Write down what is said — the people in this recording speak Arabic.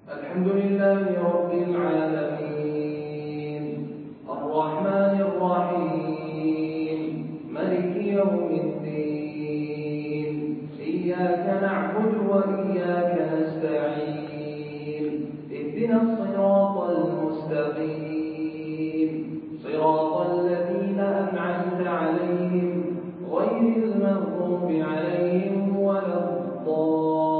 الحمد لله رب العالمين الرحمن الرحيم مالك يوم الدين إياك نعبد وإياك نستعين اهدنا الصراط المستقيم صراط الذين أنعمت عليهم غير المغضوب عليهم ولا الضالين